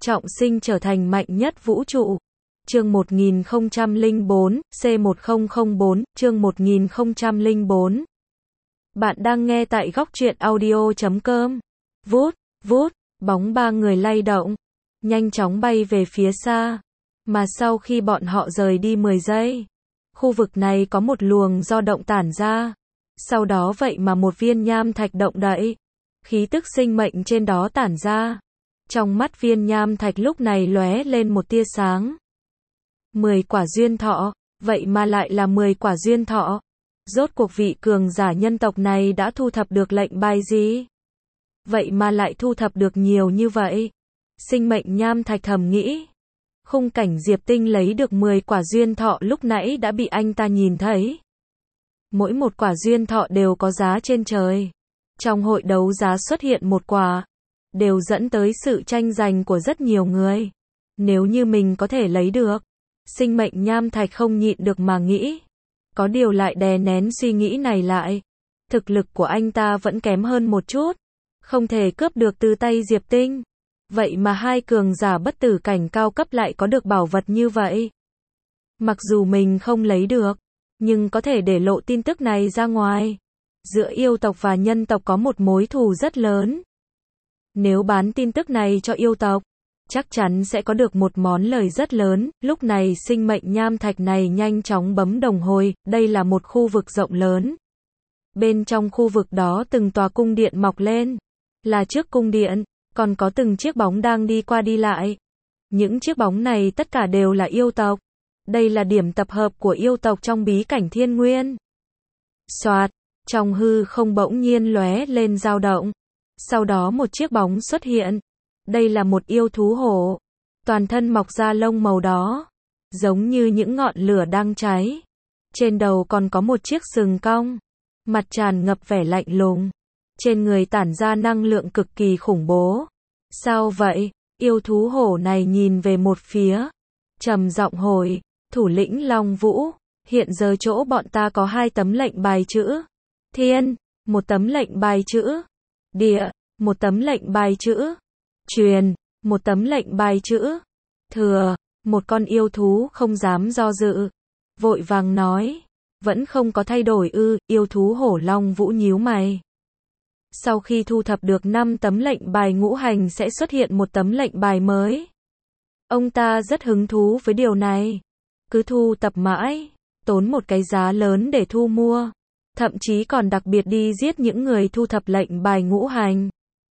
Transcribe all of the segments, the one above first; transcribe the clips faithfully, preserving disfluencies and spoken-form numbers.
trọng sinh trở thành mạnh nhất vũ trụ. Chương một nghìn không trăm lẻ bốn, C một nghìn bốn, chương một nghìn không trăm lẻ bốn. Bạn đang nghe tại góc truyện audio chấm com. Vút, vút, bóng ba người lay động, nhanh chóng bay về phía xa. Mà sau khi bọn họ rời đi mười giây, khu vực này có một luồng do động tản ra. Sau đó vậy mà một viên nham thạch động đậy. Khí tức sinh mệnh trên đó tản ra. Trong mắt viên nham thạch lúc này lóe lên một tia sáng. mười quả duyên thọ, vậy mà lại là mười quả duyên thọ. Rốt cuộc vị cường giả nhân tộc này đã thu thập được lệnh bài gì? Vậy mà lại thu thập được nhiều như vậy. Sinh mệnh nham thạch thầm nghĩ. Khung cảnh Diệp Tinh lấy được mười quả duyên thọ lúc nãy đã bị anh ta nhìn thấy. Mỗi một quả duyên thọ đều có giá trên trời. Trong hội đấu giá xuất hiện một quả, đều dẫn tới sự tranh giành của rất nhiều người. Nếu như mình có thể lấy được, sinh mệnh nham thạch không nhịn được mà nghĩ. Có điều lại đè nén suy nghĩ này lại. Thực lực của anh ta vẫn kém hơn một chút, không thể cướp được từ tay Diệp Tinh. Vậy mà hai cường giả bất tử cảnh cao cấp lại có được bảo vật như vậy. Mặc dù mình không lấy được, nhưng có thể để lộ tin tức này ra ngoài. Giữa yêu tộc và nhân tộc có một mối thù rất lớn. Nếu bán tin tức này cho yêu tộc, chắc chắn sẽ có được một món lời rất lớn. Lúc này sinh mệnh nham thạch này nhanh chóng bấm đồng hồi, đây là một khu vực rộng lớn. Bên trong khu vực đó từng tòa cung điện mọc lên. Là trước cung điện, còn có từng chiếc bóng đang đi qua đi lại. Những chiếc bóng này tất cả đều là yêu tộc. Đây là điểm tập hợp của yêu tộc trong bí cảnh thiên nguyên. Soạt, trong hư không bỗng nhiên lóe lên dao động. Sau đó một chiếc bóng xuất hiện. Đây là một yêu thú hổ. Toàn thân mọc ra lông màu đó, giống như những ngọn lửa đang cháy. Trên đầu còn có một chiếc sừng cong. Mặt tràn ngập vẻ lạnh lùng. Trên người tản ra năng lượng cực kỳ khủng bố. Sao vậy? Yêu thú hổ này nhìn về một phía, trầm giọng hỏi, thủ lĩnh Long Vũ, hiện giờ chỗ bọn ta có hai tấm lệnh bài chữ Thiên, một tấm lệnh bài chữ Địa, một tấm lệnh bài chữ Truyền, một tấm lệnh bài chữ Thừa. Một con yêu thú không dám do dự, vội vàng nói, vẫn không có thay đổi ư? Yêu thú hổ Long Vũ nhíu mày. Sau khi thu thập được năm tấm lệnh bài ngũ hành sẽ xuất hiện một tấm lệnh bài mới. Ông ta rất hứng thú với điều này. Cứ thu tập mãi, tốn một cái giá lớn để thu mua. Thậm chí còn đặc biệt đi giết những người thu thập lệnh bài ngũ hành.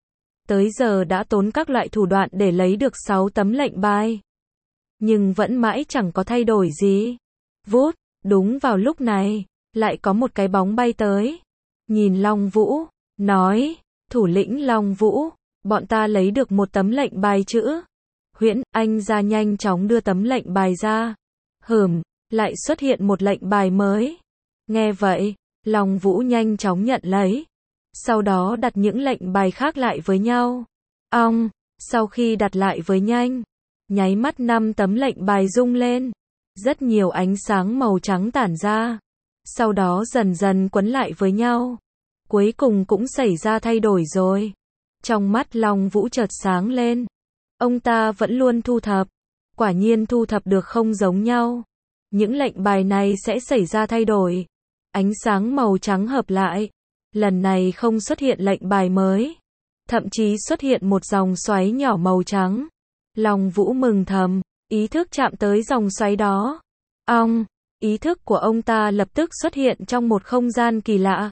Tới giờ đã tốn các loại thủ đoạn để lấy được sáu tấm lệnh bài. Nhưng vẫn mãi chẳng có thay đổi gì. Vút, đúng vào lúc này, lại có một cái bóng bay tới. Nhìn Long Vũ, nói, thủ lĩnh Long Vũ, bọn ta lấy được một tấm lệnh bài chữ Huyễn. Anh ra nhanh chóng đưa tấm lệnh bài ra. Hừm, lại xuất hiện một lệnh bài mới. Nghe vậy, Long Vũ nhanh chóng nhận lấy. Sau đó đặt những lệnh bài khác lại với nhau. Ong, sau khi đặt lại với nhanh, nháy mắt năm tấm lệnh bài rung lên. Rất nhiều ánh sáng màu trắng tản ra. Sau đó dần dần quấn lại với nhau. Cuối cùng cũng xảy ra thay đổi rồi. Trong mắt Long Vũ chợt sáng lên. Ông ta vẫn luôn thu thập. Quả nhiên thu thập được không giống nhau. Những lệnh bài này sẽ xảy ra thay đổi. Ánh sáng màu trắng hợp lại. Lần này không xuất hiện lệnh bài mới. Thậm chí xuất hiện một dòng xoáy nhỏ màu trắng. Long Vũ mừng thầm, ý thức chạm tới dòng xoáy đó. Ong, ý thức của ông ta lập tức xuất hiện trong một không gian kỳ lạ.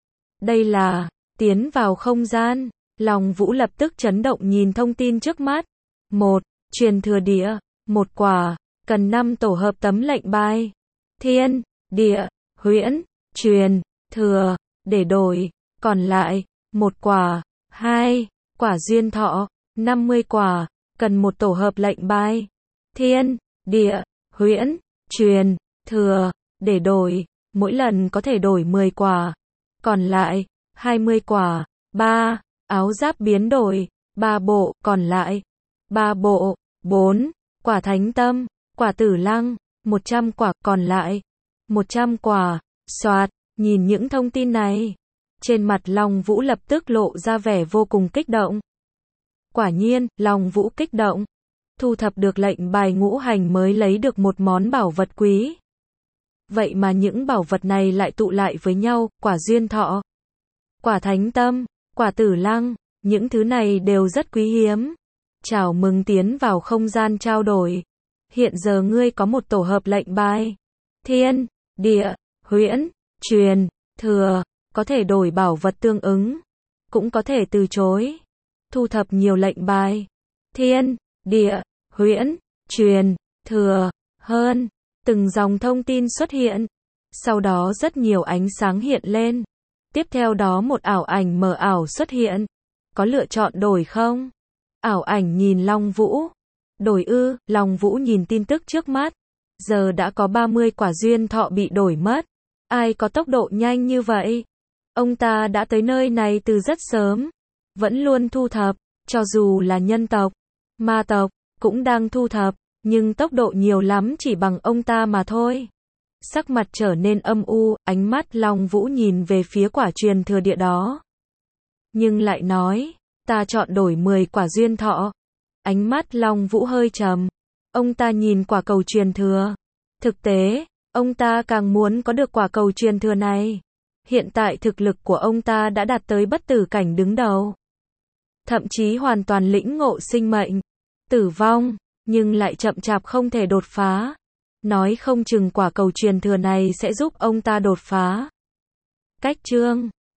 Đây là, tiến vào không gian. Long Vũ lập tức chấn động nhìn thông tin trước mắt. Một, truyền thừa địa, một quả, cần năm tổ hợp tấm lệnh bài. Thiên, địa, huyễn, truyền, thừa, để đổi, còn lại, một quả. Hai, quả duyên thọ, năm mươi quả, cần một tổ hợp lệnh bài. Thiên, địa, huyễn, truyền, thừa, để đổi, mỗi lần có thể đổi mười quả. Còn lại, hai mươi quả. Ba, áo giáp biến đổi, ba bộ, còn lại, ba bộ. Bốn, quả thánh tâm, quả tử lăng, một trăm quả, còn lại, một trăm quả. Soạt, nhìn những thông tin này, trên mặt Long Vũ lập tức lộ ra vẻ vô cùng kích động. Quả nhiên, Long Vũ kích động, thu thập được lệnh bài ngũ hành mới lấy được một món bảo vật quý. Vậy mà những bảo vật này lại tụ lại với nhau, quả duyên thọ, quả thánh tâm, quả tử lăng, những thứ này đều rất quý hiếm. Chào mừng tiến vào không gian trao đổi. Hiện giờ ngươi có một tổ hợp lệnh bài. Thiên, địa, huyễn, truyền, thừa, có thể đổi bảo vật tương ứng, cũng có thể từ chối. Thu thập nhiều lệnh bài. Thiên, địa, huyễn, truyền, thừa, hơn. Từng dòng thông tin xuất hiện. Sau đó rất nhiều ánh sáng hiện lên. Tiếp theo đó một ảo ảnh mờ ảo xuất hiện. Có lựa chọn đổi không? Ảo ảnh nhìn Long Vũ. Đổi ư? Long Vũ nhìn tin tức trước mắt. Giờ đã có ba mươi quả duyên thọ bị đổi mất. Ai có tốc độ nhanh như vậy? Ông ta đã tới nơi này từ rất sớm. Vẫn luôn thu thập. Cho dù là nhân tộc, ma tộc, cũng đang thu thập. Nhưng tốc độ nhiều lắm chỉ bằng ông ta mà thôi. Sắc mặt trở nên âm u, ánh mắt Long Vũ nhìn về phía quả truyền thừa địa đó. Nhưng lại nói, ta chọn đổi mười quả duyên thọ. Ánh mắt Long Vũ hơi trầm. Ông ta nhìn quả cầu truyền thừa. Thực tế, ông ta càng muốn có được quả cầu truyền thừa này. Hiện tại thực lực của ông ta đã đạt tới bất tử cảnh đứng đầu. Thậm chí hoàn toàn lĩnh ngộ sinh mệnh, tử vong, nhưng lại chậm chạp không thể đột phá. Nói không chừng quả cầu truyền thừa này sẽ giúp ông ta đột phá. Cách chương